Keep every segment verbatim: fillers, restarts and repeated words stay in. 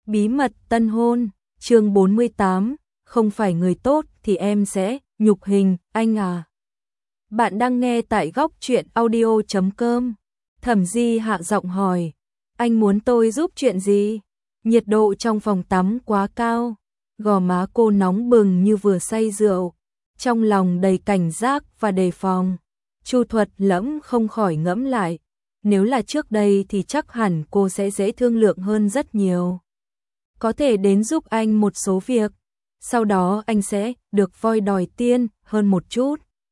Bí mật tân hôn, chương bốn mươi tám, không phải người tốt thì em sẽ nhục hình anh à. Bạn đang nghe tại góc truyện audio chấm com. Thẩm Di hạ giọng hỏi, anh muốn tôi giúp chuyện gì? Nhiệt độ trong phòng tắm quá cao, gò má cô nóng bừng như vừa say rượu, trong lòng đầy cảnh giác và đề phòng. Chu Thuật Lẫm không khỏi ngẫm lại, nếu là trước đây thì chắc hẳn cô sẽ dễ thương lượng hơn rất nhiều. Có thể đến giúp anh một số việc, sau đó anh sẽ được voi đòi tiên hơn một chút.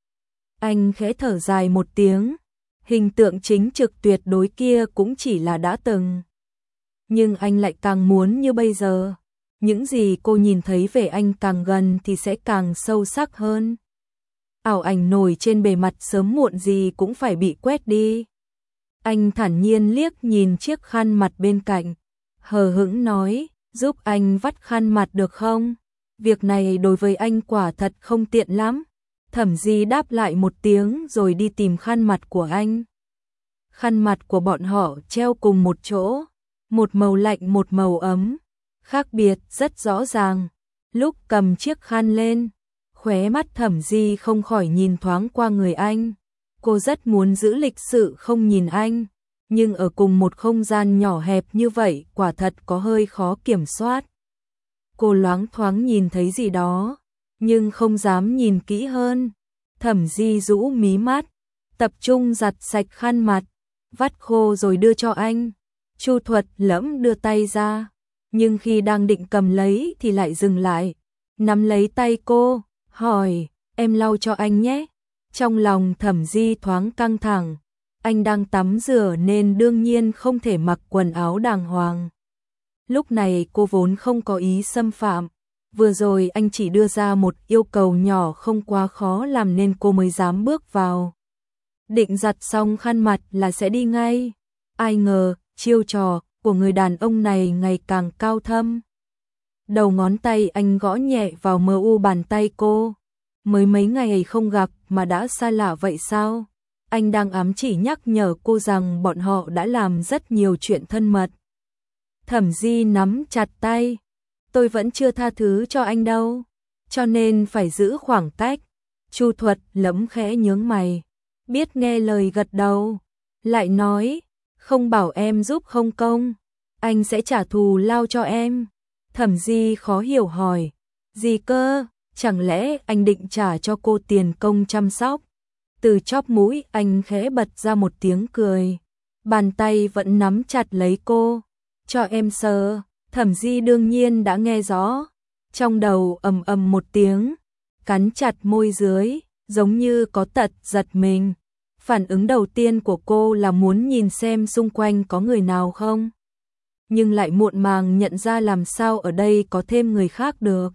Anh khẽ thở dài một tiếng, hình tượng chính trực tuyệt đối kia cũng chỉ là đã từng. Nhưng anh lại càng muốn như bây giờ, những gì cô nhìn thấy về anh càng gần thì sẽ càng sâu sắc hơn. Ảo ảnh nổi trên bề mặt sớm muộn gì cũng phải bị quét đi. Anh thản nhiên liếc nhìn chiếc khăn mặt bên cạnh, hờ hững nói, giúp anh vắt khăn mặt được không? Việc này đối với anh quả thật không tiện lắm. Thẩm Di đáp lại một tiếng rồi đi tìm khăn mặt của anh. Khăn mặt của bọn họ treo cùng một chỗ, một màu lạnh một màu ấm, khác biệt rất rõ ràng. Lúc cầm chiếc khăn lên, khóe mắt Thẩm Di không khỏi nhìn thoáng qua người anh. Cô rất muốn giữ lịch sự không nhìn anh, nhưng ở cùng một không gian nhỏ hẹp như vậy quả thật có hơi khó kiểm soát. Cô loáng thoáng nhìn thấy gì đó, nhưng không dám nhìn kỹ hơn. Thẩm Di rũ mí mắt, tập trung giặt sạch khăn mặt, vắt khô rồi đưa cho anh. Chu Thuật Lẫm đưa tay ra, nhưng khi đang định cầm lấy thì lại dừng lại, nắm lấy tay cô, hỏi, em lau cho anh nhé. Trong lòng Thẩm Di thoáng căng thẳng, anh đang tắm rửa nên đương nhiên không thể mặc quần áo đàng hoàng. Lúc này cô vốn không có ý xâm phạm, vừa rồi anh chỉ đưa ra một yêu cầu nhỏ không quá khó làm nên cô mới dám bước vào. Định giặt xong khăn mặt là sẽ đi ngay, ai ngờ chiêu trò của người đàn ông này ngày càng cao thâm. Đầu ngón tay anh gõ nhẹ vào mờ u bàn tay cô. Mới mấy ngày không gặp mà đã xa lạ vậy sao? Anh đang ám chỉ nhắc nhở cô rằng bọn họ đã làm rất nhiều chuyện thân mật. Thẩm Di nắm chặt tay, tôi vẫn chưa tha thứ cho anh đâu, cho nên phải giữ khoảng cách. Chu Thuật Lẫm khẽ nhướng mày, biết nghe lời gật đầu, lại nói, không bảo em giúp không công, anh sẽ trả thù lao cho em. Thẩm Di khó hiểu hỏi, gì cơ, chẳng lẽ anh định trả cho cô tiền công chăm sóc? Từ chóp mũi anh khẽ bật ra một tiếng cười, bàn tay vẫn nắm chặt lấy cô, cho em sờ. Thẩm Di đương nhiên đã nghe rõ, trong đầu ầm ầm một tiếng, cắn chặt môi dưới, giống như có tật giật mình. Phản ứng đầu tiên của cô là muốn nhìn xem xung quanh có người nào không, nhưng lại muộn màng nhận ra làm sao ở đây có thêm người khác được.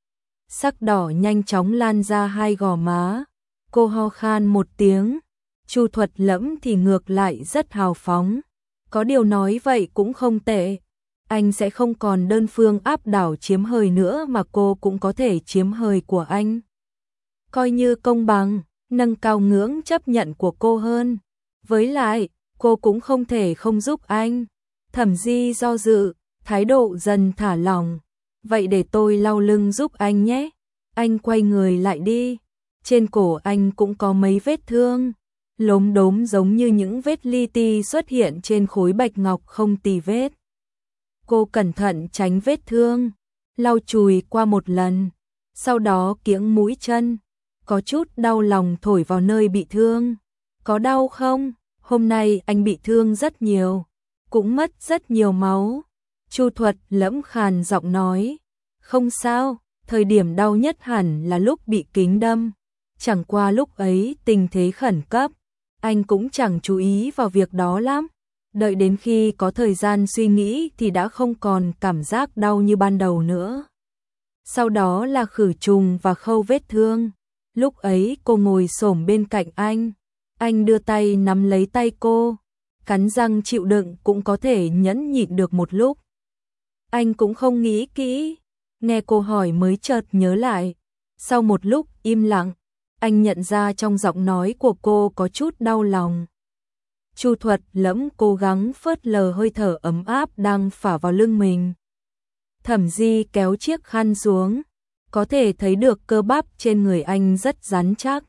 Sắc đỏ nhanh chóng lan ra hai gò má, cô ho khan một tiếng. Chu Thuật Lẫm thì ngược lại rất hào phóng, có điều nói vậy cũng không tệ. Anh sẽ không còn đơn phương áp đảo chiếm hời nữa mà cô cũng có thể chiếm hời của anh. Coi như công bằng, nâng cao ngưỡng chấp nhận của cô hơn. Với lại, cô cũng không thể không giúp anh. Thẩm Di do dự, thái độ dần thả lỏng. Vậy để tôi lau lưng giúp anh nhé. Anh quay người lại đi. Trên cổ anh cũng có mấy vết thương, lốm đốm giống như những vết li ti xuất hiện trên khối bạch ngọc không tì vết. Cô cẩn thận tránh vết thương, lau chùi qua một lần, sau đó kiễng mũi chân, có chút đau lòng thổi vào nơi bị thương. Có đau không? Hôm nay anh bị thương rất nhiều, cũng mất rất nhiều máu. Chu Thuật Lẫm khàn giọng nói, không sao, thời điểm đau nhất hẳn là lúc bị kính đâm. Chẳng qua lúc ấy tình thế khẩn cấp, anh cũng chẳng chú ý vào việc đó lắm. Đợi đến khi có thời gian suy nghĩ thì đã không còn cảm giác đau như ban đầu nữa. Sau đó là khử trùng và khâu vết thương. Lúc ấy cô ngồi xổm bên cạnh anh, anh đưa tay nắm lấy tay cô, cắn răng chịu đựng cũng có thể nhẫn nhịn được một lúc. Anh cũng không nghĩ kỹ, nghe cô hỏi mới chợt nhớ lại. Sau một lúc im lặng, anh nhận ra trong giọng nói của cô có chút đau lòng. Chu Thuật Lẫm cố gắng phớt lờ hơi thở ấm áp đang phả vào lưng mình. Thẩm Di kéo chiếc khăn xuống, có thể thấy được cơ bắp trên người anh rất rắn chắc.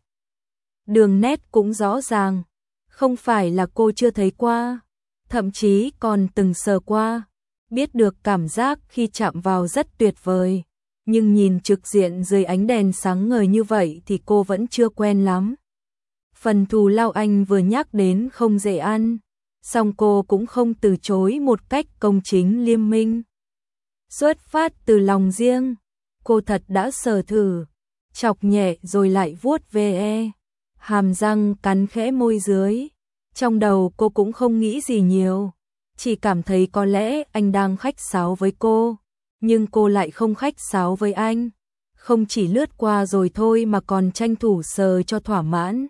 Đường nét cũng rõ ràng, không phải là cô chưa thấy qua, thậm chí còn từng sờ qua, biết được cảm giác khi chạm vào rất tuyệt vời, nhưng nhìn trực diện dưới ánh đèn sáng ngời như vậy thì cô vẫn chưa quen lắm. Phần thù lao anh vừa nhắc đến không dễ ăn, song cô cũng không từ chối một cách công chính liêm minh. Xuất phát từ lòng riêng, cô thật đã sờ thử, chọc nhẹ rồi lại vuốt ve, hàm răng cắn khẽ môi dưới. Trong đầu cô cũng không nghĩ gì nhiều, chỉ cảm thấy có lẽ anh đang khách sáo với cô, nhưng cô lại không khách sáo với anh, không chỉ lướt qua rồi thôi mà còn tranh thủ sờ cho thỏa mãn.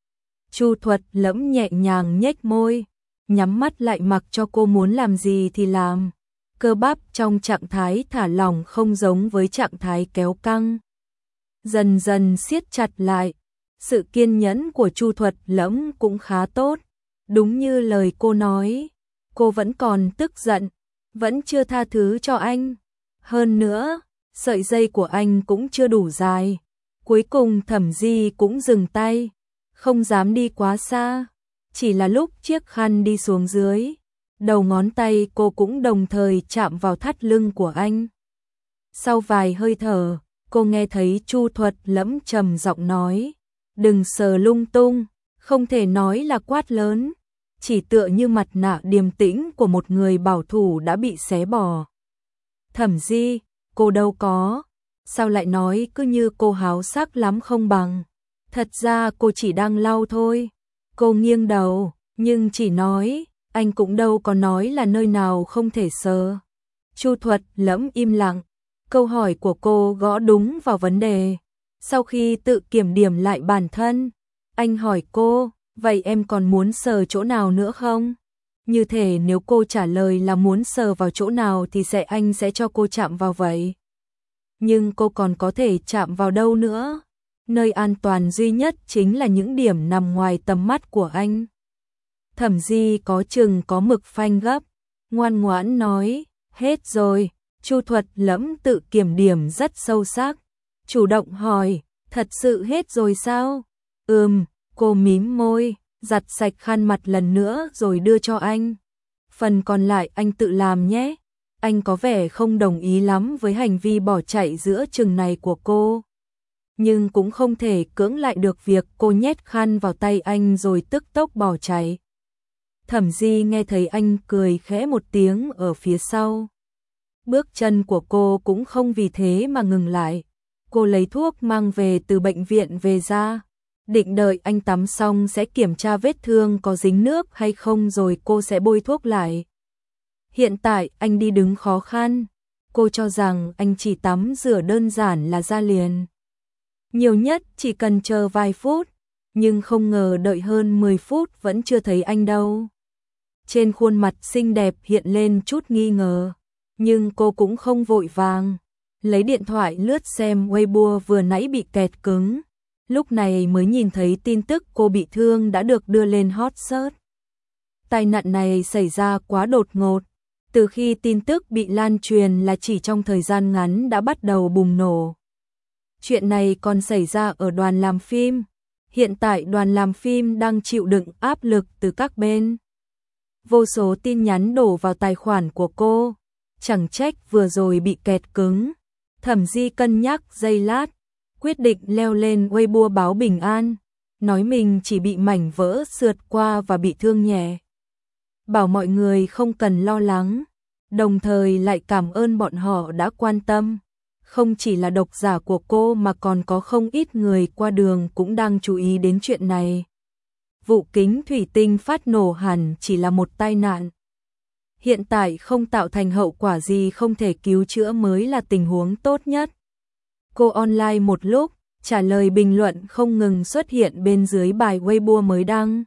Chu Thuật Lẫm nhẹ nhàng nhếch môi, nhắm mắt lại mặc cho cô muốn làm gì thì làm. Cơ bắp trong trạng thái thả lỏng không giống với trạng thái kéo căng, dần dần siết chặt lại. Sự kiên nhẫn của Chu Thuật Lẫm cũng khá tốt, đúng như lời cô nói, cô vẫn còn tức giận, vẫn chưa tha thứ cho anh. Hơn nữa, sợi dây của anh cũng chưa đủ dài. Cuối cùng Thẩm Di cũng dừng tay, không dám đi quá xa, chỉ là lúc chiếc khăn đi xuống dưới, đầu ngón tay cô cũng đồng thời chạm vào thắt lưng của anh. Sau vài hơi thở, cô nghe thấy Chu Thuật Lẫm trầm giọng nói, đừng sờ lung tung, không thể nói là quát lớn, chỉ tựa như mặt nạ điềm tĩnh của một người bảo thủ đã bị xé bỏ. Thẩm Di, cô đâu có, sao lại nói cứ như cô háo sắc lắm không bằng, thật ra cô chỉ đang lau thôi. Cô nghiêng đầu, nhưng chỉ nói, anh cũng đâu có nói là nơi nào không thể sờ. Chu Thuật Lẫm im lặng, câu hỏi của cô gõ đúng vào vấn đề. Sau khi tự kiểm điểm lại bản thân, anh hỏi cô, vậy em còn muốn sờ chỗ nào nữa không? Như thể nếu cô trả lời là muốn sờ vào chỗ nào thì sẽ anh sẽ cho cô chạm vào vậy. Nhưng cô còn có thể chạm vào đâu nữa? Nơi an toàn duy nhất chính là những điểm nằm ngoài tầm mắt của anh. Thẩm Di có chừng có mực phanh gấp, ngoan ngoãn nói, hết rồi. Chu Thuật Lẫm tự kiểm điểm rất sâu sắc, chủ động hỏi, thật sự hết rồi sao? Ừm, cô mím môi, giặt sạch khăn mặt lần nữa rồi đưa cho anh. Phần còn lại anh tự làm nhé. Anh có vẻ không đồng ý lắm với hành vi bỏ chạy giữa chừng này của cô, nhưng cũng không thể cưỡng lại được việc cô nhét khăn vào tay anh rồi tức tốc bỏ chạy. Thẩm Di nghe thấy anh cười khẽ một tiếng ở phía sau. Bước chân của cô cũng không vì thế mà ngừng lại. Cô lấy thuốc mang về từ bệnh viện về ra, định đợi anh tắm xong sẽ kiểm tra vết thương có dính nước hay không rồi cô sẽ bôi thuốc lại. Hiện tại anh đi đứng khó khăn, cô cho rằng anh chỉ tắm rửa đơn giản là ra liền. Nhiều nhất chỉ cần chờ vài phút, nhưng không ngờ đợi hơn mười phút vẫn chưa thấy anh đâu. Trên khuôn mặt xinh đẹp hiện lên chút nghi ngờ, nhưng cô cũng không vội vàng. Lấy điện thoại lướt xem Weibo vừa nãy bị kẹt cứng, lúc này mới nhìn thấy tin tức cô bị thương đã được đưa lên hot search. Tai nạn này xảy ra quá đột ngột, từ khi tin tức bị lan truyền là chỉ trong thời gian ngắn đã bắt đầu bùng nổ. Chuyện này còn xảy ra ở đoàn làm phim, hiện tại đoàn làm phim đang chịu đựng áp lực từ các bên. Vô số tin nhắn đổ vào tài khoản của cô, chẳng trách vừa rồi bị kẹt cứng. Thẩm Di cân nhắc giây lát, quyết định leo lên Weibo báo bình an, nói mình chỉ bị mảnh vỡ sượt qua và bị thương nhẹ. Bảo mọi người không cần lo lắng, đồng thời lại cảm ơn bọn họ đã quan tâm. Không chỉ là độc giả của cô mà còn có không ít người qua đường cũng đang chú ý đến chuyện này. Vụ kính thủy tinh phát nổ hẳn chỉ là một tai nạn. Hiện tại không tạo thành hậu quả gì không thể cứu chữa mới là tình huống tốt nhất. Cô online một lúc, trả lời bình luận không ngừng xuất hiện bên dưới bài Weibo mới đăng.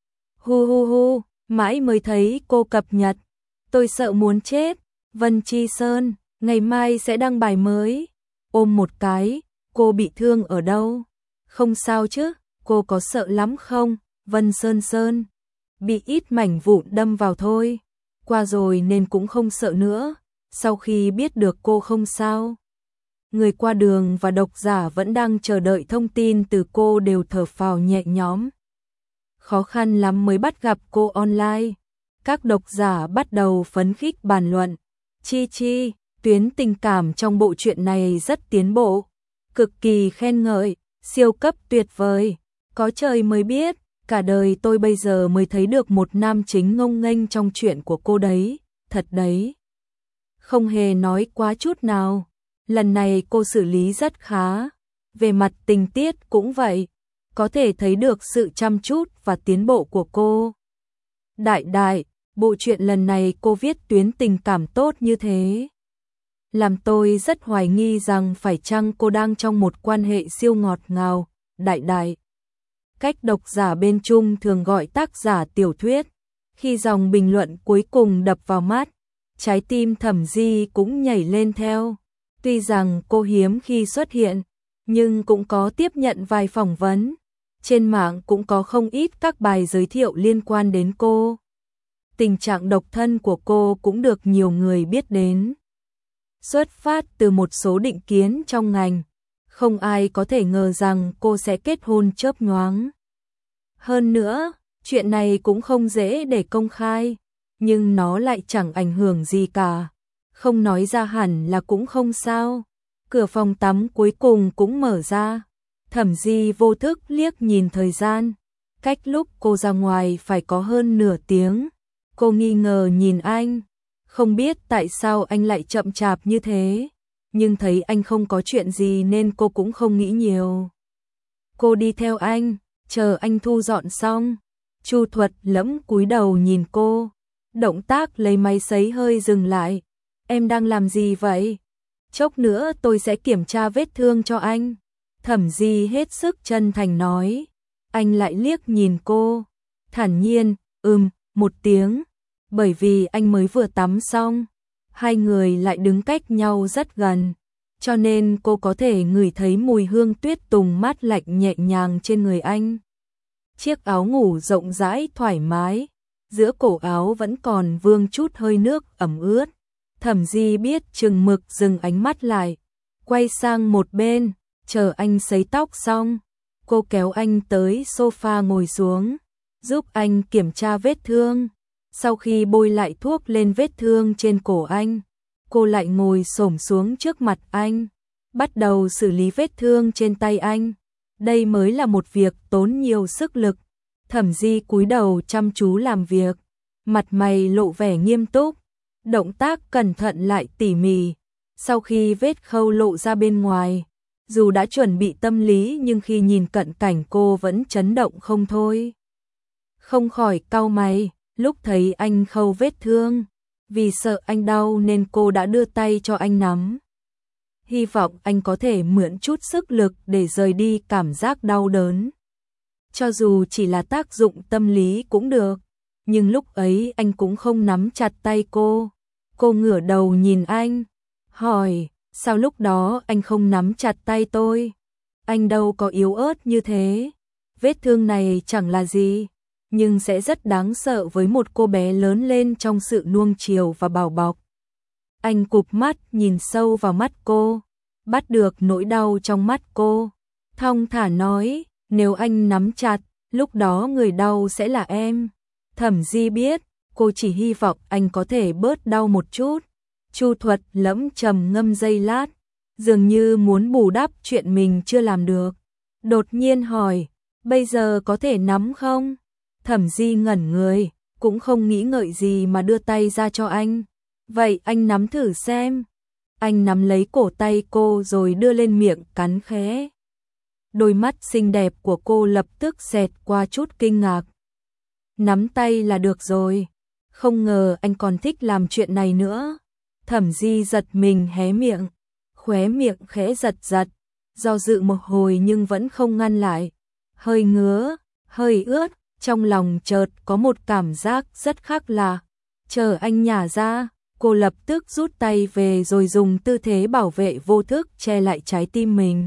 Hu hu hu, mãi mới thấy cô cập nhật. Tôi sợ muốn chết. Vân Chi Sơn, ngày mai sẽ đăng bài mới. Ôm một cái, cô bị thương ở đâu? Không sao chứ, cô có sợ lắm không? Vân Sơn Sơn, bị ít mảnh vụn đâm vào thôi. Qua rồi nên cũng không sợ nữa. sau khi biết được cô không sao. Người qua đường và độc giả vẫn đang chờ đợi thông tin từ cô đều thở phào nhẹ nhõm. Khó khăn lắm mới bắt gặp cô online. Các độc giả bắt đầu phấn khích bàn luận. Chi Chi, tuyến tình cảm trong bộ truyện này rất tiến bộ, cực kỳ khen ngợi, siêu cấp tuyệt vời. Có trời mới biết, cả đời tôi bây giờ mới thấy được một nam chính ngông nghênh trong chuyện của cô đấy, thật đấy. Không hề nói quá chút nào. Lần này cô xử lý rất khá. Về mặt tình tiết cũng vậy, có thể thấy được sự chăm chút và tiến bộ của cô. Đại đại, bộ truyện lần này cô viết tuyến tình cảm tốt như thế, làm tôi rất hoài nghi rằng phải chăng cô đang trong một quan hệ siêu ngọt ngào. Đại đại, cách độc giả bên Trung thường gọi tác giả tiểu thuyết. Khi dòng bình luận cuối cùng đập vào mắt, trái tim Thẩm Di cũng nhảy lên theo. Tuy rằng cô hiếm khi xuất hiện, nhưng cũng có tiếp nhận vài phỏng vấn. Trên mạng cũng có không ít các bài giới thiệu liên quan đến cô. Tình trạng độc thân của cô cũng được nhiều người biết đến. Xuất phát từ một số định kiến trong ngành, không ai có thể ngờ rằng cô sẽ kết hôn chớp nhoáng. Hơn nữa, chuyện này cũng không dễ để công khai, nhưng nó lại chẳng ảnh hưởng gì cả. Không nói ra hẳn là cũng không sao. Cửa phòng tắm cuối cùng cũng mở ra. Thẩm Di vô thức liếc nhìn thời gian. Cách lúc cô ra ngoài phải có hơn nửa tiếng. Cô nghi ngờ nhìn anh. Không biết tại sao anh lại chậm chạp như thế. Nhưng thấy anh không có chuyện gì nên cô cũng không nghĩ nhiều. Cô đi theo anh, chờ anh thu dọn xong. Chu Thuật lẫm cúi đầu nhìn cô. Động tác lấy máy sấy hơi dừng lại. Em đang làm gì vậy? Chốc nữa tôi sẽ kiểm tra vết thương cho anh. Thẩm Di hết sức chân thành nói. Anh lại liếc nhìn cô. Thản nhiên, ừm, một tiếng. Bởi vì anh mới vừa tắm xong. Hai người lại đứng cách nhau rất gần. Cho nên cô có thể ngửi thấy mùi hương tuyết tùng mát lạnh nhẹ nhàng trên người anh. Chiếc áo ngủ rộng rãi thoải mái. Giữa cổ áo vẫn còn vương chút hơi nước ẩm ướt. Thẩm Di biết chừng mực dừng ánh mắt lại, quay sang một bên, chờ anh sấy tóc xong. Cô kéo anh tới sofa ngồi xuống, giúp anh kiểm tra vết thương. Sau khi bôi lại thuốc lên vết thương trên cổ anh, cô lại ngồi xổm xuống trước mặt anh, bắt đầu xử lý vết thương trên tay anh. Đây mới là một việc tốn nhiều sức lực. Thẩm Di cúi đầu chăm chú làm việc, mặt mày lộ vẻ nghiêm túc. Động tác cẩn thận lại tỉ mỉ. Sau khi vết khâu lộ ra bên ngoài, dù đã chuẩn bị tâm lý nhưng khi nhìn cận cảnh cô vẫn chấn động không thôi. Không khỏi cau mày, lúc thấy anh khâu vết thương, vì sợ anh đau nên cô đã đưa tay cho anh nắm. Hy vọng anh có thể mượn chút sức lực để rời đi cảm giác đau đớn. Cho dù chỉ là tác dụng tâm lý cũng được. Nhưng lúc ấy anh cũng không nắm chặt tay cô. Cô ngửa đầu nhìn anh, hỏi, sao lúc đó anh không nắm chặt tay tôi? Anh đâu có yếu ớt như thế. Vết thương này chẳng là gì, nhưng sẽ rất đáng sợ với một cô bé lớn lên trong sự nuông chiều và bảo bọc. Anh cụp mắt nhìn sâu vào mắt cô, bắt được nỗi đau trong mắt cô. Thong thả nói, nếu anh nắm chặt, lúc đó người đau sẽ là em. Thẩm Di biết, cô chỉ hy vọng anh có thể bớt đau một chút. Chu Thuật lẫm trầm ngâm giây lát, dường như muốn bù đắp chuyện mình chưa làm được. Đột nhiên hỏi, bây giờ có thể nắm không? Thẩm Di ngẩn người, cũng không nghĩ ngợi gì mà đưa tay ra cho anh. Vậy anh nắm thử xem. Anh nắm lấy cổ tay cô rồi đưa lên miệng cắn khẽ. Đôi mắt xinh đẹp của cô lập tức xẹt qua chút kinh ngạc. Nắm tay là được rồi. Không ngờ anh còn thích làm chuyện này nữa. Thẩm Di giật mình hé miệng, khóe miệng khẽ giật giật, do dự một hồi nhưng vẫn không ngăn lại. Hơi ngứa, hơi ướt, trong lòng chợt có một cảm giác rất khác lạ. Chờ anh nhả ra, cô lập tức rút tay về rồi dùng tư thế bảo vệ vô thức che lại trái tim mình.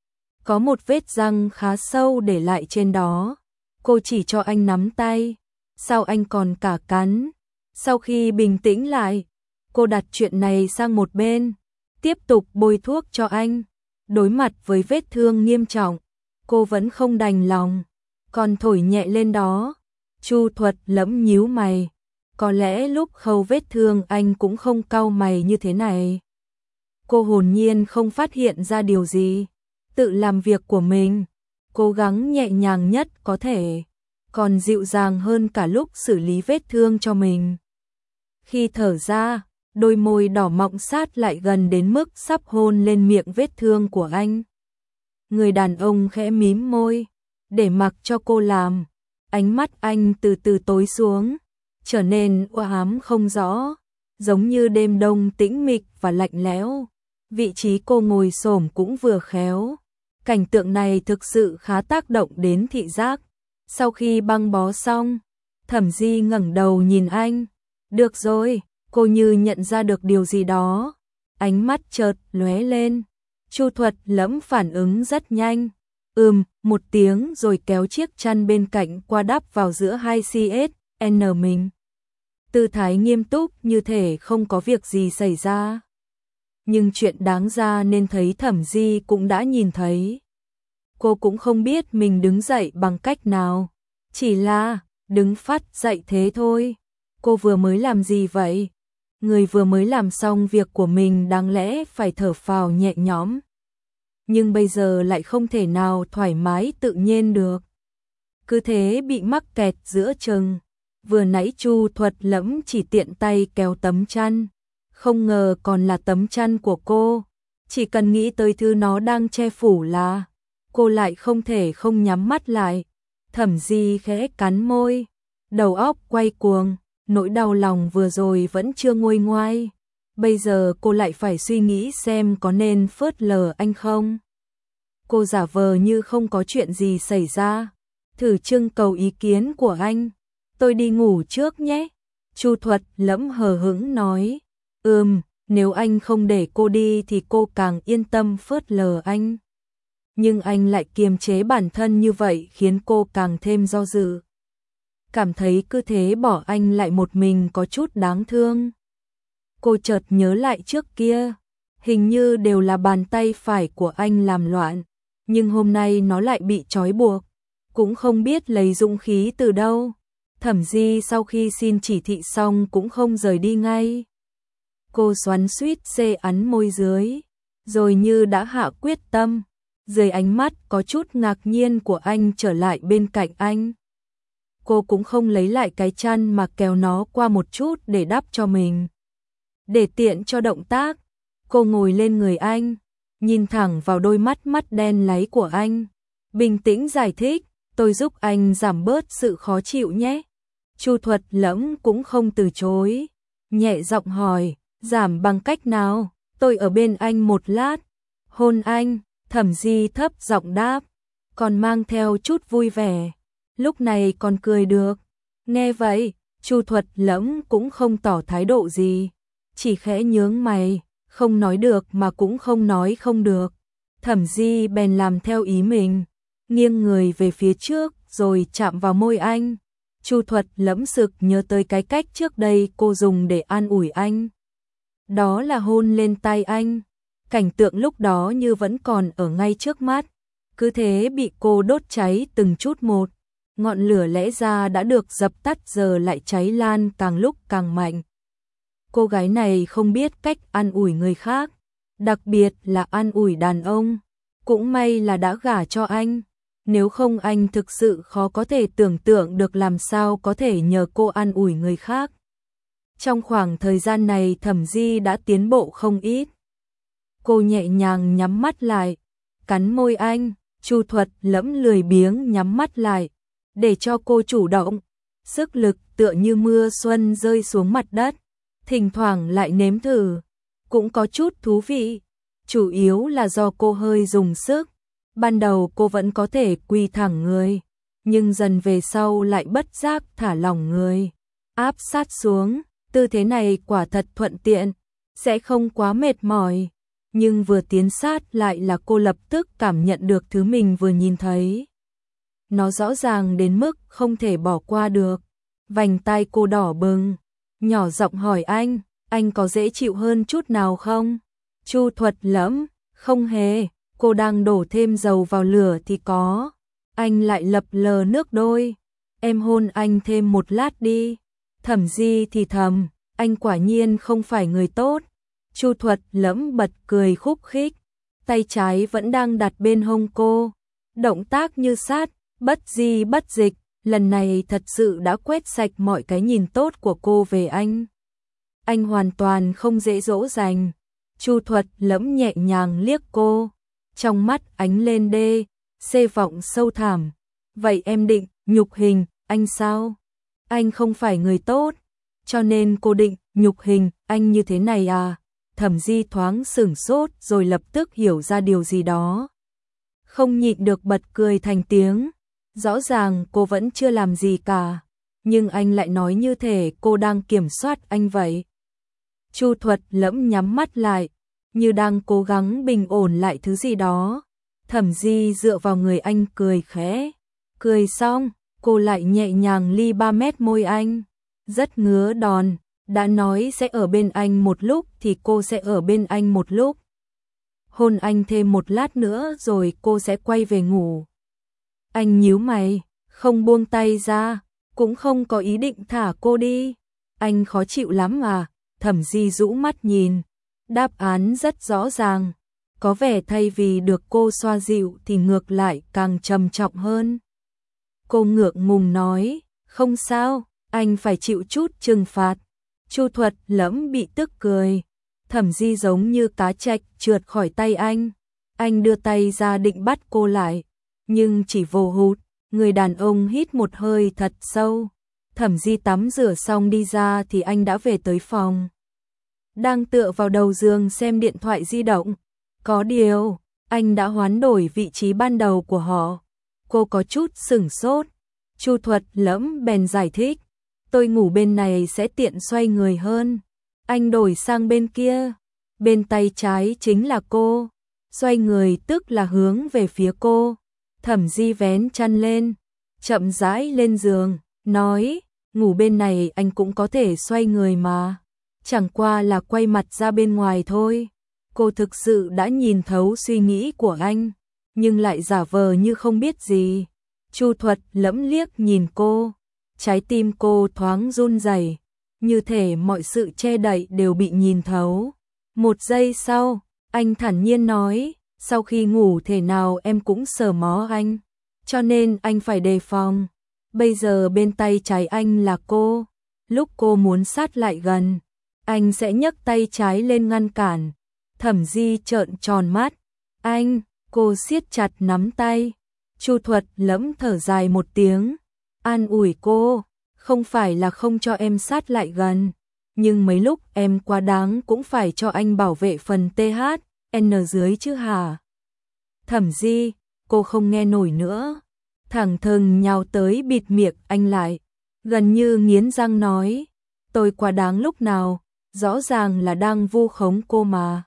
Có một vết răng khá sâu để lại trên đó. Cô chỉ cho anh nắm tay. Sao anh còn cả cắn? Sau khi bình tĩnh lại, Cô đặt chuyện này sang một bên, tiếp tục bôi thuốc cho anh. Đối mặt với vết thương nghiêm trọng, cô vẫn không đành lòng, còn thổi nhẹ lên đó. Chu Thuật Lẫm nhíu mày, có lẽ lúc khâu vết thương anh cũng không cau mày như thế này. Cô hồn nhiên không phát hiện ra điều gì, tự làm việc của mình, cố gắng nhẹ nhàng nhất có thể, còn dịu dàng hơn cả lúc xử lý vết thương cho mình. Khi thở ra, đôi môi đỏ mọng sát lại gần đến mức sắp hôn lên miệng vết thương của anh. Người đàn ông khẽ mím môi, để mặc cho cô làm. Ánh mắt anh từ từ tối xuống, trở nên u ám không rõ, giống như đêm đông tĩnh mịch và lạnh lẽo. Vị trí cô ngồi xổm cũng vừa khéo. Cảnh tượng này thực sự khá tác động đến thị giác. Sau khi băng bó xong, Thẩm Di ngẩng đầu nhìn anh. Được rồi, cô như nhận ra được điều gì đó. Ánh mắt chợt lóe lên. Chu Thuật Lẫm phản ứng rất nhanh. Ừm, một tiếng rồi kéo chiếc chăn bên cạnh qua đắp vào giữa hai xê ét en mình. Tư thái nghiêm túc như thể không có việc gì xảy ra. Nhưng chuyện đáng ra nên thấy Thẩm Di cũng đã nhìn thấy. Cô cũng không biết mình đứng dậy bằng cách nào. Chỉ là đứng phát dậy thế thôi. Cô vừa mới làm gì vậy? Người vừa mới làm xong việc của mình đáng lẽ phải thở phào nhẹ nhõm. Nhưng bây giờ lại không thể nào thoải mái tự nhiên được. Cứ thế bị mắc kẹt giữa chừng. Vừa nãy Chu Thuật Lẫm chỉ tiện tay kéo tấm chăn. Không ngờ còn là tấm chăn của cô. Chỉ cần nghĩ tới thứ nó đang che phủ là cô lại không thể không nhắm mắt lại. Thẩm Di khẽ cắn môi, đầu óc quay cuồng, nỗi đau lòng vừa rồi vẫn chưa nguôi ngoai. Bây giờ cô lại phải suy nghĩ xem có nên phớt lờ anh không. Cô giả vờ như không có chuyện gì xảy ra, thử trưng cầu ý kiến của anh. Tôi đi ngủ trước nhé. Chu Thuật Lẫm hờ hững nói. Ừm, nếu anh không để cô đi thì cô càng yên tâm phớt lờ anh. Nhưng anh lại kiềm chế bản thân như vậy khiến cô càng thêm do dự. Cảm thấy cứ thế bỏ anh lại một mình có chút đáng thương. Cô chợt nhớ lại trước kia, hình như đều là bàn tay phải của anh làm loạn, nhưng hôm nay nó lại bị trói buộc, cũng không biết lấy dũng khí từ đâu. Thẩm Di sau khi xin chỉ thị xong cũng không rời đi ngay. Cô xoắn xuýt xê ắn môi dưới, rồi như đã hạ quyết tâm, dưới ánh mắt có chút ngạc nhiên của anh trở lại bên cạnh anh. Cô cũng không lấy lại cái chăn mà kéo nó qua một chút để đắp cho mình. Để tiện cho động tác, cô ngồi lên người anh, nhìn thẳng vào đôi mắt mắt đen láy của anh. Bình tĩnh giải thích, tôi giúp anh giảm bớt sự khó chịu nhé. Chu Thuật Lẫm cũng không từ chối, nhẹ giọng hỏi, giảm bằng cách nào? Tôi ở bên anh một lát. Hôn anh. Thẩm Di thấp giọng đáp, còn mang theo chút vui vẻ. Lúc này còn cười được. Nghe vậy, Chu Thuật Lẫm cũng không tỏ thái độ gì, chỉ khẽ nhướng mày, không nói được mà cũng không nói không được. Thẩm Di bèn làm theo ý mình, nghiêng người về phía trước rồi chạm vào môi anh. Chu Thuật Lẫm sực nhớ tới cái cách trước đây cô dùng để an ủi anh. Đó là hôn lên tay anh. Cảnh tượng lúc đó như vẫn còn ở ngay trước mắt, cứ thế bị cô đốt cháy từng chút một. Ngọn lửa lẽ ra đã được dập tắt giờ lại cháy lan càng lúc càng mạnh. Cô gái này không biết cách an ủi người khác, đặc biệt là an ủi đàn ông. Cũng may là đã gả cho anh, nếu không anh thực sự khó có thể tưởng tượng được làm sao có thể nhờ cô an ủi người khác. Trong khoảng thời gian này Thẩm Di đã tiến bộ không ít. Cô nhẹ nhàng nhắm mắt lại, cắn môi anh. Chu Thuật Lẫm lười biếng nhắm mắt lại, để cho cô chủ động. Sức lực tựa như mưa xuân rơi xuống mặt đất, thỉnh thoảng lại nếm thử, cũng có chút thú vị. Chủ yếu là do cô hơi dùng sức. Ban đầu cô vẫn có thể quỳ thẳng người, nhưng dần về sau lại bất giác thả lỏng người, áp sát xuống. Tư thế này quả thật thuận tiện, sẽ không quá mệt mỏi. Nhưng vừa tiến sát lại là cô lập tức cảm nhận được thứ mình vừa nhìn thấy. Nó rõ ràng đến mức không thể bỏ qua được. Vành tai cô đỏ bừng, nhỏ giọng hỏi anh, anh có dễ chịu hơn chút nào không? Chu Thuật lẫm, không hề, cô đang đổ thêm dầu vào lửa thì có. Anh lại lập lờ nước đôi. Em hôn anh thêm một lát đi. Thẩm Di thì thầm, anh quả nhiên không phải người tốt. Chu Thuật lẫm bật cười khúc khích, tay trái vẫn đang đặt bên hông cô. Động tác như sát, bất di bất dịch, lần này thật sự đã quét sạch mọi cái nhìn tốt của cô về anh. Anh hoàn toàn không dễ dỗ dành. Chu Thuật lẫm nhẹ nhàng liếc cô, trong mắt ánh lên đê, xê vọng sâu thẳm. Vậy em định nhục hình anh sao? Anh không phải người tốt, cho nên cô định nhục hình anh như thế này à? Thẩm Di thoáng sửng sốt rồi lập tức hiểu ra điều gì đó. Không nhịn được bật cười thành tiếng. Rõ ràng cô vẫn chưa làm gì cả, nhưng anh lại nói như thể cô đang kiểm soát anh vậy. Chu Thuật lẫm nhắm mắt lại, như đang cố gắng bình ổn lại thứ gì đó. Thẩm Di dựa vào người anh cười khẽ. Cười xong, cô lại nhẹ nhàng ly ba mét môi anh. Rất ngứa đòn, đã nói sẽ ở bên anh một lúc thì cô sẽ ở bên anh một lúc. Hôn anh thêm một lát nữa rồi cô sẽ quay về ngủ. Anh nhíu mày, không buông tay ra, cũng không có ý định thả cô đi. Anh khó chịu lắm à? Thẩm Di rũ mắt nhìn. Đáp án rất rõ ràng. Có vẻ thay vì được cô xoa dịu thì ngược lại càng trầm trọng hơn. Cô ngượng ngùng nói, không sao, anh phải chịu chút trừng phạt. Chu Thuật lẫm bị tức cười. Thẩm Di giống như cá trạch trượt khỏi tay anh. Anh đưa tay ra định bắt cô lại, nhưng chỉ vồ hụt. Người đàn ông hít một hơi thật sâu. Thẩm Di tắm rửa xong đi ra thì anh đã về tới phòng. Đang tựa vào đầu giường xem điện thoại di động. Có điều, anh đã hoán đổi vị trí ban đầu của họ. Cô có chút sửng sốt. Chu Thuật lẫm bèn giải thích, tôi ngủ bên này sẽ tiện xoay người hơn. Anh đổi sang bên kia, bên tay trái chính là cô. Xoay người tức là hướng về phía cô. Thẩm Di vén chăn lên, chậm rãi lên giường, nói, ngủ bên này anh cũng có thể xoay người mà. Chẳng qua là quay mặt ra bên ngoài thôi. Cô thực sự đã nhìn thấu suy nghĩ của anh, nhưng lại giả vờ như không biết gì. Chu Thuật lẫm liếc nhìn cô, trái tim cô thoáng run rẩy, như thể mọi sự che đậy đều bị nhìn thấu. Một giây sau, anh thản nhiên nói, sau khi ngủ thể nào em cũng sờ mó anh, cho nên anh phải đề phòng. Bây giờ bên tay trái anh là cô, lúc cô muốn sát lại gần, anh sẽ nhấc tay trái lên ngăn cản. Thẩm Di trợn tròn mắt, anh, cô siết chặt nắm tay. Chu Thuật lẫm thở dài một tiếng, an ủi cô, không phải là không cho em sát lại gần, nhưng mấy lúc em quá đáng cũng phải cho anh bảo vệ phần tê hát en dưới chứ hả? Thẩm Di, cô không nghe nổi nữa, thẳng thừng nhào tới bịt miệng anh lại, gần như nghiến răng nói, tôi quá đáng lúc nào, rõ ràng là đang vu khống cô mà.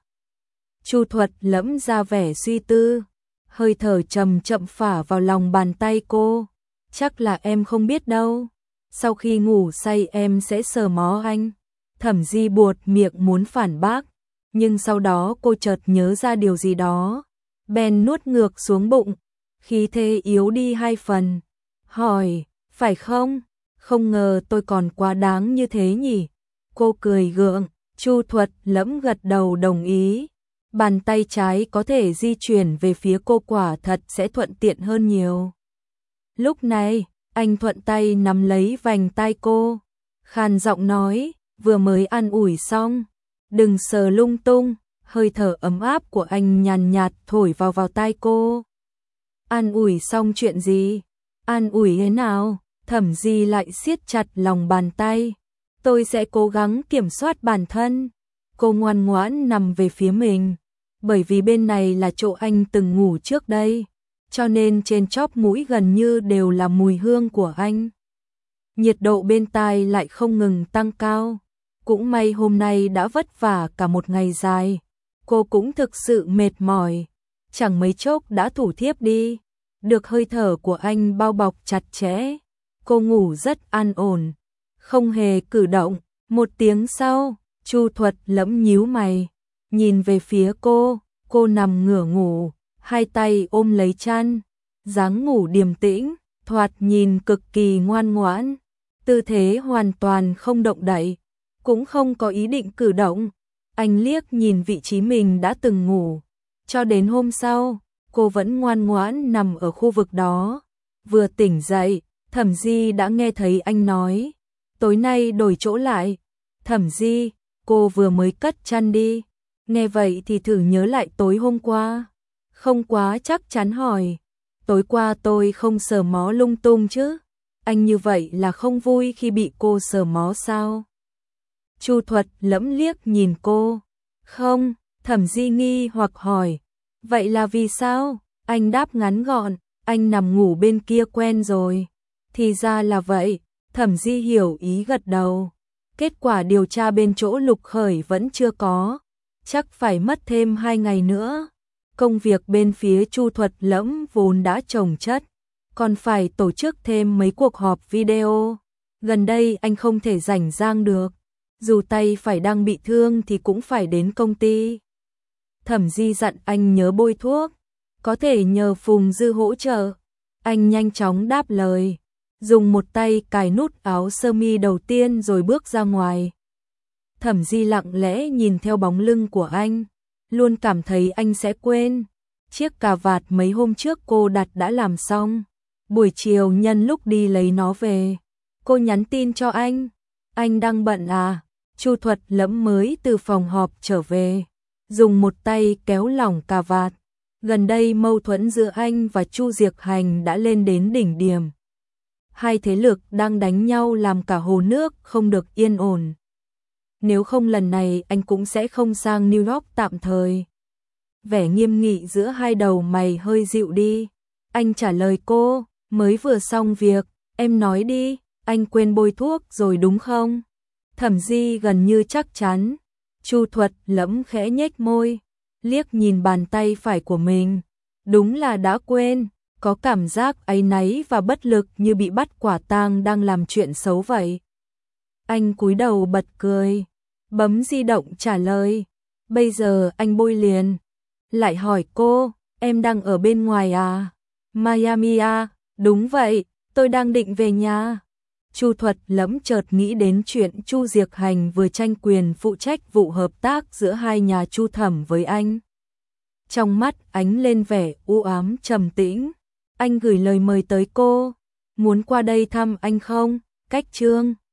Chu Thuật lẫm ra vẻ suy tư, hơi thở chậm chậm phả vào lòng bàn tay cô. Chắc là em không biết đâu, sau khi ngủ say em sẽ sờ mó anh. Thẩm Di buột miệng muốn phản bác, nhưng sau đó cô chợt nhớ ra điều gì đó, bèn nuốt ngược xuống bụng, khí thế yếu đi hai phần. Hỏi, phải không? Không ngờ tôi còn quá đáng như thế nhỉ? Cô cười gượng. Chu Thuật lẫm gật đầu đồng ý. Bàn tay trái có thể di chuyển về phía cô, quả thật sẽ thuận tiện hơn nhiều. Lúc này, anh thuận tay nắm lấy vành tai cô, khàn giọng nói, vừa mới an ủi xong, đừng sờ lung tung. Hơi thở ấm áp của anh nhàn nhạt thổi vào vào tai cô. An ủi xong chuyện gì? An ủi thế nào? Thẩm Di lại siết chặt lòng bàn tay. Tôi sẽ cố gắng kiểm soát bản thân. Cô ngoan ngoãn nằm về phía mình, bởi vì bên này là chỗ anh từng ngủ trước đây, cho nên trên chóp mũi gần như đều là mùi hương của anh. Nhiệt độ bên tai lại không ngừng tăng cao. Cũng may hôm nay đã vất vả cả một ngày dài, cô cũng thực sự mệt mỏi, chẳng mấy chốc đã thủ thiếp đi. Được hơi thở của anh bao bọc chặt chẽ, cô ngủ rất an ổn, không hề cử động. Một tiếng sau, Chu Thuật Lẫm nhíu mày, nhìn về phía cô, cô nằm ngửa ngủ, hai tay ôm lấy chăn, dáng ngủ điềm tĩnh, thoạt nhìn cực kỳ ngoan ngoãn, tư thế hoàn toàn không động đậy, cũng không có ý định cử động. Anh liếc nhìn vị trí mình đã từng ngủ, cho đến hôm sau, cô vẫn ngoan ngoãn nằm ở khu vực đó. Vừa tỉnh dậy, Thẩm Di đã nghe thấy anh nói, tối nay đổi chỗ lại. Thẩm Di, cô vừa mới cất chăn đi. Nghe vậy thì thử nhớ lại tối hôm qua. Không quá chắc chắn hỏi, tối qua tôi không sờ mó lung tung chứ? Anh như vậy là không vui khi bị cô sờ mó sao? Chu Thuật Lẫm liếc nhìn cô. Không, Thẩm Di nghi hoặc hỏi. Vậy là vì sao? Anh đáp ngắn gọn, anh nằm ngủ bên kia quen rồi. Thì ra là vậy, Thẩm Di hiểu ý gật đầu. Kết quả điều tra bên chỗ Lục Khởi vẫn chưa có, chắc phải mất thêm hai ngày nữa. Công việc bên phía Chu Thuật Lẫm vốn đã chồng chất, còn phải tổ chức thêm mấy cuộc họp video. Gần đây anh không thể rảnh rang được, dù tay phải đang bị thương thì cũng phải đến công ty. Thẩm Di dặn anh nhớ bôi thuốc, có thể nhờ Phùng Dư hỗ trợ. Anh nhanh chóng đáp lời, dùng một tay cài nút áo sơ mi đầu tiên rồi bước ra ngoài. Thẩm Di lặng lẽ nhìn theo bóng lưng của anh, luôn cảm thấy anh sẽ quên. Chiếc cà vạt mấy hôm trước cô đặt đã làm xong, buổi chiều nhân lúc đi lấy nó về, cô nhắn tin cho anh. Anh đang bận à? Chu Thuật Lẫm mới từ phòng họp trở về, dùng một tay kéo lỏng cà vạt. Gần đây mâu thuẫn giữa anh và Chu Diệc Hành đã lên đến đỉnh điểm. Hai thế lực đang đánh nhau làm cả hồ nước không được yên ổn. Nếu không lần này anh cũng sẽ không sang New York tạm thời. Vẻ nghiêm nghị giữa hai đầu mày hơi dịu đi. Anh trả lời cô, mới vừa xong việc, em nói đi, anh quên bôi thuốc rồi đúng không? Thẩm Di gần như chắc chắn. Chu Thuật Lẫm khẽ nhếch môi, liếc nhìn bàn tay phải của mình. Đúng là đã quên, có cảm giác áy náy và bất lực như bị bắt quả tang đang làm chuyện xấu vậy. Anh cúi đầu bật cười, bấm di động trả lời. Bây giờ anh bôi liền. Lại hỏi cô, em đang ở bên ngoài à? Miami à? Đúng vậy, tôi đang định về nhà. Chu Thuật Lẫm chợt nghĩ đến chuyện Chu Diệc Hành vừa tranh quyền phụ trách vụ hợp tác giữa hai nhà Chu Thẩm với anh. Trong mắt ánh lên vẻ u ám trầm tĩnh. Anh gửi lời mời tới cô, muốn qua đây thăm anh không? Cách Trương